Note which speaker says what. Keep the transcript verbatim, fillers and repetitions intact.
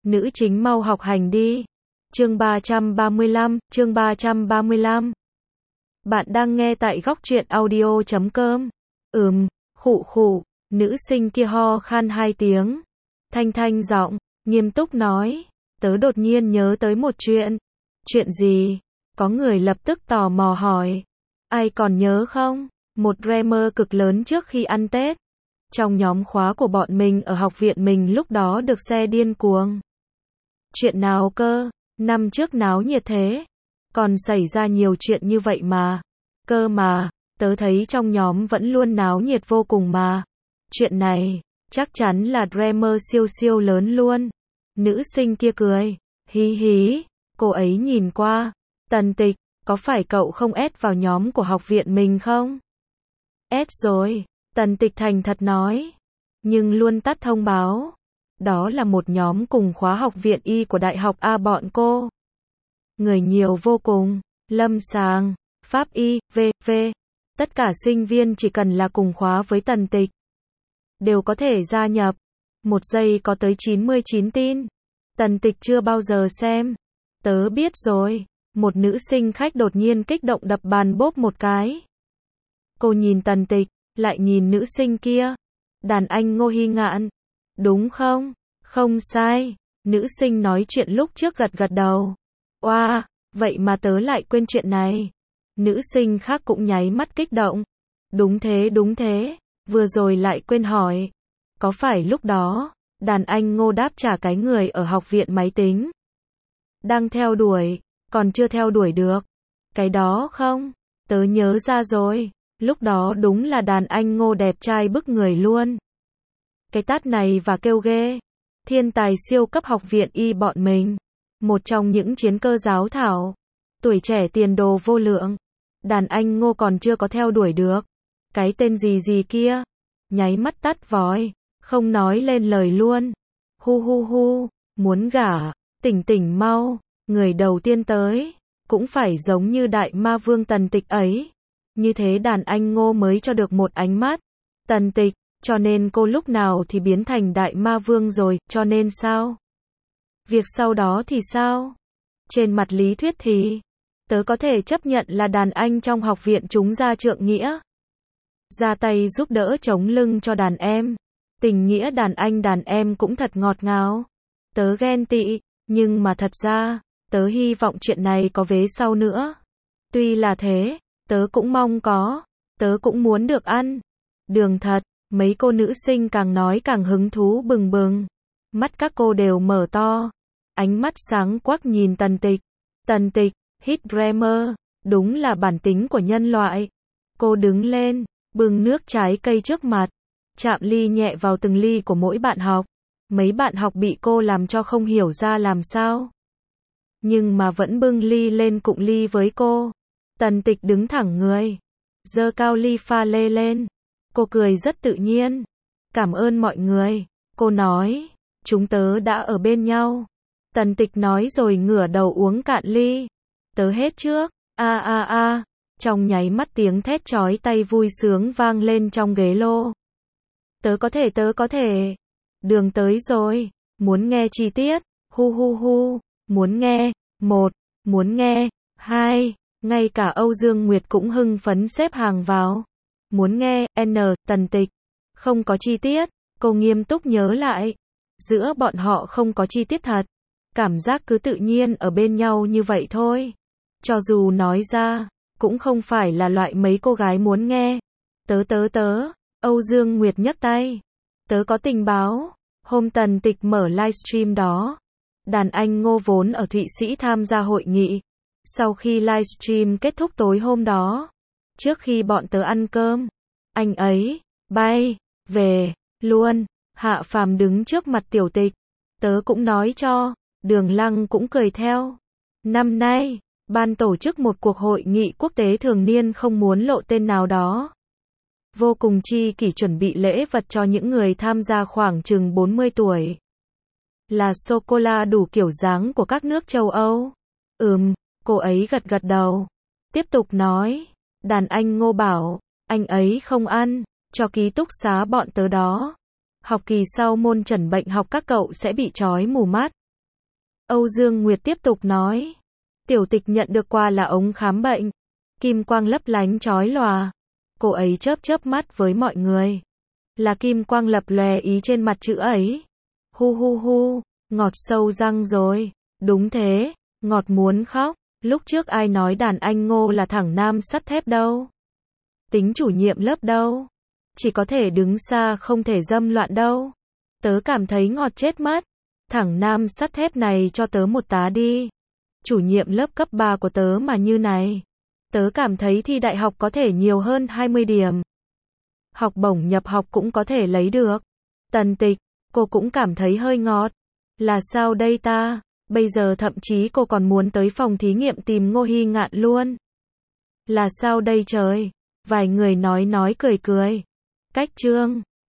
Speaker 1: nữ chính mau học hành đi. Chương ba trăm ba mươi lăm, chương ba trăm ba mươi lăm. Bạn đang nghe tại góc truyện audio chấm com. Ừm, khụ khụ, nữ sinh kia ho khan hai tiếng. Thanh thanh giọng, nghiêm túc nói, tớ đột nhiên nhớ tới một chuyện. Chuyện gì? Có người lập tức tò mò hỏi. Ai còn nhớ không? Một drama cực lớn trước khi ăn Tết. Trong nhóm khóa của bọn mình ở học viện mình lúc đó được xe điên cuồng. Chuyện nào cơ? Năm trước náo nhiệt thế. Còn xảy ra nhiều chuyện như vậy mà. Cơ mà, tớ thấy trong nhóm vẫn luôn náo nhiệt vô cùng mà. Chuyện này, chắc chắn là drama siêu siêu lớn luôn. Nữ sinh kia cười. Hí hí, cô ấy nhìn qua. Tần Tịch, có phải cậu không add vào nhóm của học viện mình không? Add rồi, Tần Tịch thành thật nói. Nhưng luôn tắt thông báo. Đó là một nhóm cùng khóa học viện Y của Đại học A bọn cô. Người nhiều vô cùng, lâm sàng, pháp y, vân vân. Tất cả sinh viên chỉ cần là cùng khóa với Tần Tịch đều có thể gia nhập. Một giây có tới chín mươi chín tin. Tần Tịch chưa bao giờ xem. Tớ biết rồi. Một nữ sinh khách đột nhiên kích động đập bàn bốp một cái. Cô nhìn Tần Tịch, lại nhìn nữ sinh kia. Đàn anh Ngô Hy Ngạn. Đúng không? Không sai. Nữ sinh nói chuyện lúc trước gật gật đầu. Oa, wow, vậy mà tớ lại quên chuyện này. Nữ sinh khác cũng nháy mắt kích động. Đúng thế đúng thế, vừa rồi lại quên hỏi. Có phải lúc đó, đàn anh Ngô đáp trả cái người ở học viện máy tính đang theo đuổi, còn chưa theo đuổi được. Cái đó không? Tớ nhớ ra rồi. Lúc đó đúng là đàn anh Ngô đẹp trai bức người luôn. Cái tát này và kêu ghê. Thiên tài siêu cấp học viện Y bọn mình. Một trong những chiến cơ giáo thảo. Tuổi trẻ tiền đồ vô lượng. Đàn anh Ngô còn chưa có theo đuổi được. Cái tên gì gì kia. Nháy mắt tắt vói. Không nói lên lời luôn. Hu hu hu. Muốn gả. Tỉnh tỉnh mau. Người đầu tiên tới. Cũng phải giống như đại ma vương Tần Tịch ấy. Như thế đàn anh Ngô mới cho được một ánh mắt. Tần Tịch. Cho nên cô lúc nào thì biến thành đại ma vương rồi. Cho nên sao? Việc sau đó thì sao? Trên mặt lý thuyết thì tớ có thể chấp nhận là đàn anh trong học viện chúng ra trượng nghĩa. Ra tay giúp đỡ chống lưng cho đàn em. Tình nghĩa đàn anh đàn em cũng thật ngọt ngào. Tớ ghen tị, nhưng mà thật ra, tớ hy vọng chuyện này có vế sau nữa. Tuy là thế, tớ cũng mong có. Tớ cũng muốn được ăn. Đường thật, mấy cô nữ sinh càng nói càng hứng thú bừng bừng. Mắt các cô đều mở to. Ánh mắt sáng quắc nhìn Tần Tịch. Tần Tịch, hit grammar, đúng là bản tính của nhân loại. Cô đứng lên, bưng nước trái cây trước mặt, chạm ly nhẹ vào từng ly của mỗi bạn học. Mấy bạn học bị cô làm cho không hiểu ra làm sao. Nhưng mà vẫn bưng ly lên cụng ly với cô. Tần Tịch đứng thẳng người, giơ cao ly pha lê lên. Cô cười rất tự nhiên. Cảm ơn mọi người, cô nói, chúng tớ đã ở bên nhau. Tần Tịch nói rồi ngửa đầu uống cạn ly. Tớ hết trước. A a a. Trong nháy mắt tiếng thét chói tai vui sướng vang lên trong ghế lô. Tớ có thể tớ có thể. Đường tới rồi. Muốn nghe chi tiết. Hu hu hu. Muốn nghe. Một. Muốn nghe. Hai. Ngay cả Âu Dương Nguyệt cũng hưng phấn xếp hàng vào. Muốn nghe. N. Tần Tịch. Không có chi tiết. Cô nghiêm túc nhớ lại. Giữa bọn họ không có chi tiết thật. Cảm giác cứ tự nhiên ở bên nhau như vậy thôi. Cho dù nói ra, cũng không phải là loại mấy cô gái muốn nghe. Tớ tớ tớ, Âu Dương Nguyệt nhấc tay. Tớ có tình báo. Hôm Tần Tịch mở livestream đó. Đàn anh Ngô vốn ở Thụy Sĩ tham gia hội nghị. Sau khi livestream kết thúc tối hôm đó, trước khi bọn tớ ăn cơm, anh ấy bay về luôn. Hạ Phàm đứng trước mặt Tiểu Tịch. Tớ cũng nói cho. Đường Lăng cũng cười theo. Năm nay, ban tổ chức một cuộc hội nghị quốc tế thường niên không muốn lộ tên nào đó. Vô cùng chi kỷ chuẩn bị lễ vật cho những người tham gia khoảng chừng bốn mươi tuổi. Là sô-cô-la đủ kiểu dáng của các nước châu Âu. Ừm, cô ấy gật gật đầu. Tiếp tục nói. Đàn anh Ngô bảo, anh ấy không ăn, cho ký túc xá bọn tớ đó. Học kỳ sau môn trần bệnh học các cậu sẽ bị trói mù mắt. Âu Dương Nguyệt tiếp tục nói. Tiểu Tịch nhận được quà là ống khám bệnh. Kim quang lấp lánh chói lòa. Cô ấy chớp chớp mắt với mọi người. Là kim quang lập lòe ý trên mặt chữ ấy. Hu hu hu, ngọt sâu răng rồi. Đúng thế, ngọt muốn khóc. Lúc trước ai nói đàn anh Ngô là thằng nam sắt thép đâu. Tính chủ nhiệm lớp đâu. Chỉ có thể đứng xa không thể dâm loạn đâu. Tớ cảm thấy ngọt chết mất. Thằng nam sắt thép này cho tớ một tá đi. Chủ nhiệm lớp cấp ba của tớ mà như này. Tớ cảm thấy thi đại học có thể nhiều hơn hai mươi điểm. Học bổng nhập học cũng có thể lấy được. Tần Tịch, cô cũng cảm thấy hơi ngọt. Là sao đây ta? Bây giờ thậm chí cô còn muốn tới phòng thí nghiệm tìm Ngô Hy Ngạn luôn. Là sao đây trời? Vài người nói nói cười cười. Cách chương